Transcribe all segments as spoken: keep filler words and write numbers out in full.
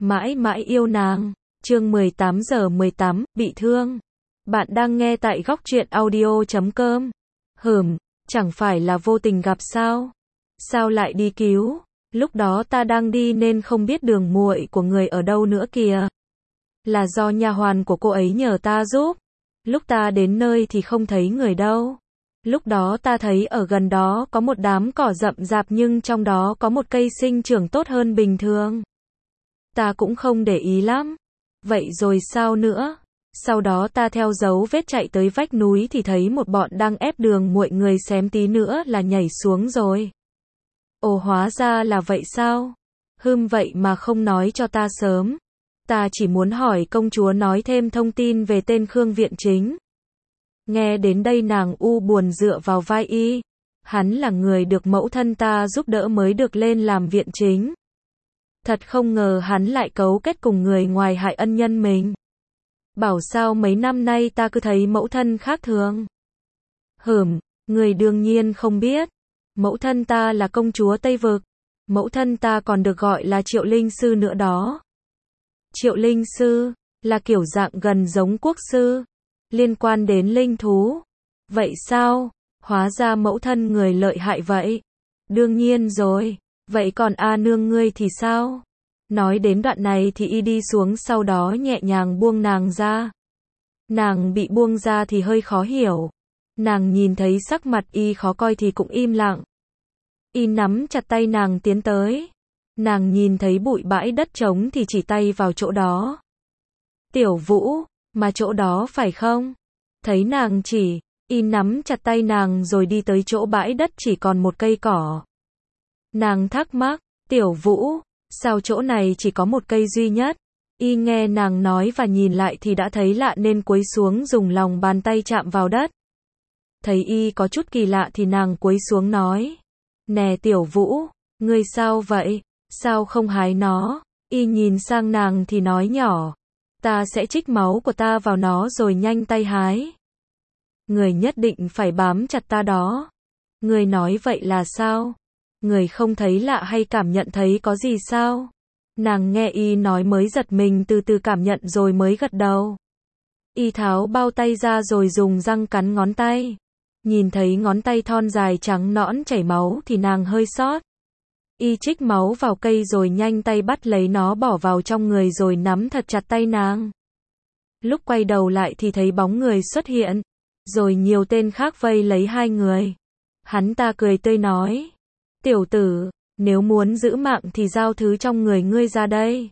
Mãi mãi yêu nàng. Chương mười tám giờ mười tám, bị thương. Bạn đang nghe tại góc truyện audio chấm com. Hừm, chẳng phải là vô tình gặp sao? Sao lại đi cứu? Lúc đó ta đang đi nên không biết đường muội của người ở đâu nữa kìa. Là do nha hoàn của cô ấy nhờ ta giúp. Lúc ta đến nơi thì không thấy người đâu. Lúc đó ta thấy ở gần đó có một đám cỏ rậm rạp nhưng trong đó có một cây sinh trưởng tốt hơn bình thường. Ta cũng không để ý lắm. Vậy rồi sao nữa? Sau đó ta theo dấu vết chạy tới vách núi thì thấy một bọn đang ép đường muội, người xém tí nữa là nhảy xuống rồi. Ồ, hóa ra là vậy sao? Hừm, vậy mà không nói cho ta sớm. Ta chỉ muốn hỏi công chúa nói thêm thông tin về tên Khương Viện Chính. Nghe đến đây nàng u buồn dựa vào vai y. Hắn là người được mẫu thân ta giúp đỡ mới được lên làm viện chính. Thật không ngờ hắn lại cấu kết cùng người ngoài hại ân nhân mình. Bảo sao mấy năm nay ta cứ thấy mẫu thân khác thường. Hửm, người đương nhiên không biết. Mẫu thân ta là công chúa Tây Vực. Mẫu thân ta còn được gọi là Triệu Linh Sư nữa đó. Triệu Linh Sư, là kiểu dạng gần giống quốc sư. Liên quan đến linh thú. Vậy sao? Hóa ra mẫu thân người lợi hại vậy. Đương nhiên rồi. Vậy còn A nương ngươi thì sao? Nói đến đoạn này thì y đi xuống, sau đó nhẹ nhàng buông nàng ra. Nàng bị buông ra thì hơi khó hiểu. Nàng nhìn thấy sắc mặt y khó coi thì cũng im lặng. Y nắm chặt tay nàng tiến tới. Nàng nhìn thấy bụi bãi đất trống thì chỉ tay vào chỗ đó. Tiểu Vũ, mà chỗ đó phải không? Thấy nàng chỉ, y nắm chặt tay nàng rồi đi tới chỗ bãi đất chỉ còn một cây cỏ. Nàng thắc mắc, Tiểu Vũ, sao chỗ này chỉ có một cây duy nhất? Y nghe nàng nói và nhìn lại thì đã thấy lạ nên cúi xuống dùng lòng bàn tay chạm vào đất. Thấy y có chút kỳ lạ thì nàng cúi xuống nói, nè Tiểu Vũ, ngươi sao vậy? Sao không hái nó? Y nhìn sang nàng thì nói nhỏ, ta sẽ trích máu của ta vào nó rồi nhanh tay hái. Người nhất định phải bám chặt ta đó. Người nói vậy là sao? Người không thấy lạ hay cảm nhận thấy có gì sao? Nàng nghe y nói mới giật mình, từ từ cảm nhận rồi mới gật đầu. Y tháo bao tay ra rồi dùng răng cắn ngón tay. Nhìn thấy ngón tay thon dài trắng nõn chảy máu thì nàng hơi xót. Y trích máu vào cây rồi nhanh tay bắt lấy nó bỏ vào trong người rồi nắm thật chặt tay nàng. Lúc quay đầu lại thì thấy bóng người xuất hiện. Rồi nhiều tên khác vây lấy hai người. Hắn ta cười tươi nói, tiểu tử, nếu muốn giữ mạng thì giao thứ trong người ngươi ra đây.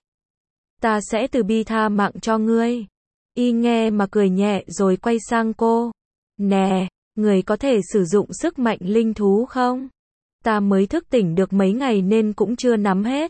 Ta sẽ từ bi tha mạng cho ngươi. Y nghe mà cười nhẹ rồi quay sang cô. Nè, người có thể sử dụng sức mạnh linh thú không? Ta mới thức tỉnh được mấy ngày nên cũng chưa nắm hết.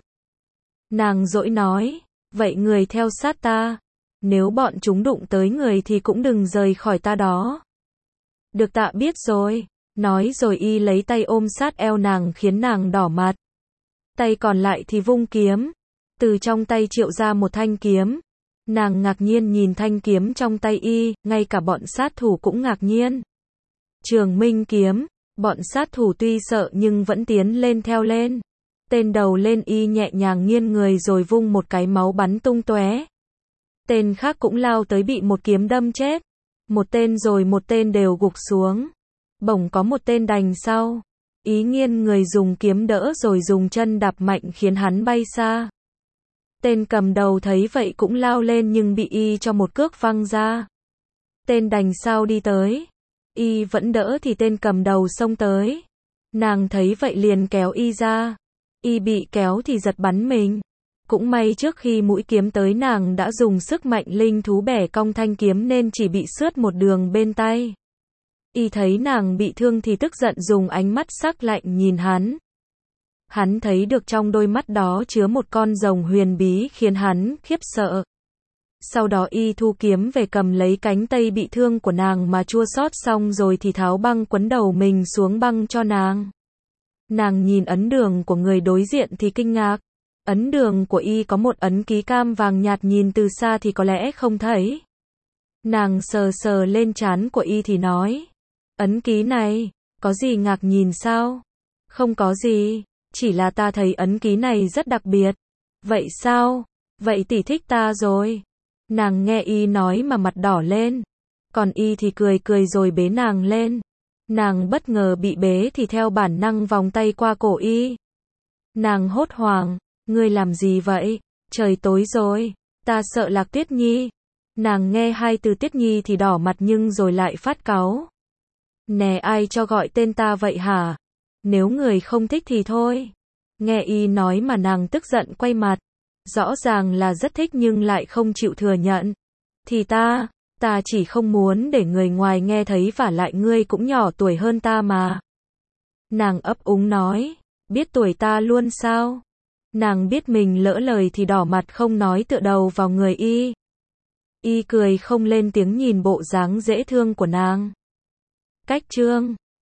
Nàng dỗi nói, vậy người theo sát ta. Nếu bọn chúng đụng tới người thì cũng đừng rời khỏi ta đó. Được, tạ biết rồi. Nói rồi y lấy tay ôm sát eo nàng khiến nàng đỏ mặt. Tay còn lại thì vung kiếm. Từ trong tay triệu ra một thanh kiếm. Nàng ngạc nhiên nhìn thanh kiếm trong tay y, ngay cả bọn sát thủ cũng ngạc nhiên. Trường Minh kiếm. Bọn sát thủ tuy sợ nhưng vẫn tiến lên theo lên. Tên đầu lên y nhẹ nhàng nghiêng người rồi vung một cái, máu bắn tung tóe. Tên khác cũng lao tới bị một kiếm đâm chết. Một tên rồi một tên đều gục xuống. Bỗng có một tên đành sau. Ý nghiêng người dùng kiếm đỡ rồi dùng chân đạp mạnh khiến hắn bay xa. Tên cầm đầu thấy vậy cũng lao lên nhưng bị y cho một cước văng ra. Tên đành sau đi tới. Y vẫn đỡ thì tên cầm đầu xông tới. Nàng thấy vậy liền kéo y ra. Y bị kéo thì giật bắn mình. Cũng may trước khi mũi kiếm tới nàng đã dùng sức mạnh linh thú bẻ cong thanh kiếm nên chỉ bị xước một đường bên tay. Y thấy nàng bị thương thì tức giận dùng ánh mắt sắc lạnh nhìn hắn. Hắn thấy được trong đôi mắt đó chứa một con rồng huyền bí khiến hắn khiếp sợ. Sau đó y thu kiếm về cầm lấy cánh tay bị thương của nàng mà chua xót xong rồi thì tháo băng quấn đầu mình xuống băng cho nàng. Nàng nhìn ấn đường của người đối diện thì kinh ngạc. Ấn đường của y có một ấn ký cam vàng nhạt, nhìn từ xa thì có lẽ không thấy. Nàng sờ sờ lên trán của y thì nói, ấn ký này, có gì ngạc nhìn sao? Không có gì, chỉ là ta thấy ấn ký này rất đặc biệt. Vậy sao? Vậy tỷ thích ta rồi. Nàng nghe y nói mà mặt đỏ lên. Còn y thì cười cười rồi bế nàng lên. Nàng bất ngờ bị bế thì theo bản năng vòng tay qua cổ y. Nàng hốt hoảng, ngươi làm gì vậy? Trời tối rồi, ta sợ Lạc Tuyết Nhi. Nàng nghe hai từ Tuyết Nhi thì đỏ mặt nhưng rồi lại phát cáu. Nè ai cho gọi tên ta vậy hả? Nếu người không thích thì thôi. Nghe y nói mà nàng tức giận quay mặt. Rõ ràng là rất thích nhưng lại không chịu thừa nhận. Thì ta, ta chỉ không muốn để người ngoài nghe thấy vả lại ngươi cũng nhỏ tuổi hơn ta mà. Nàng ấp úng nói, biết tuổi ta luôn sao? Nàng biết mình lỡ lời thì đỏ mặt không nói tựa đầu vào người y. Y cười không lên tiếng nhìn bộ dáng dễ thương của nàng. Cách chương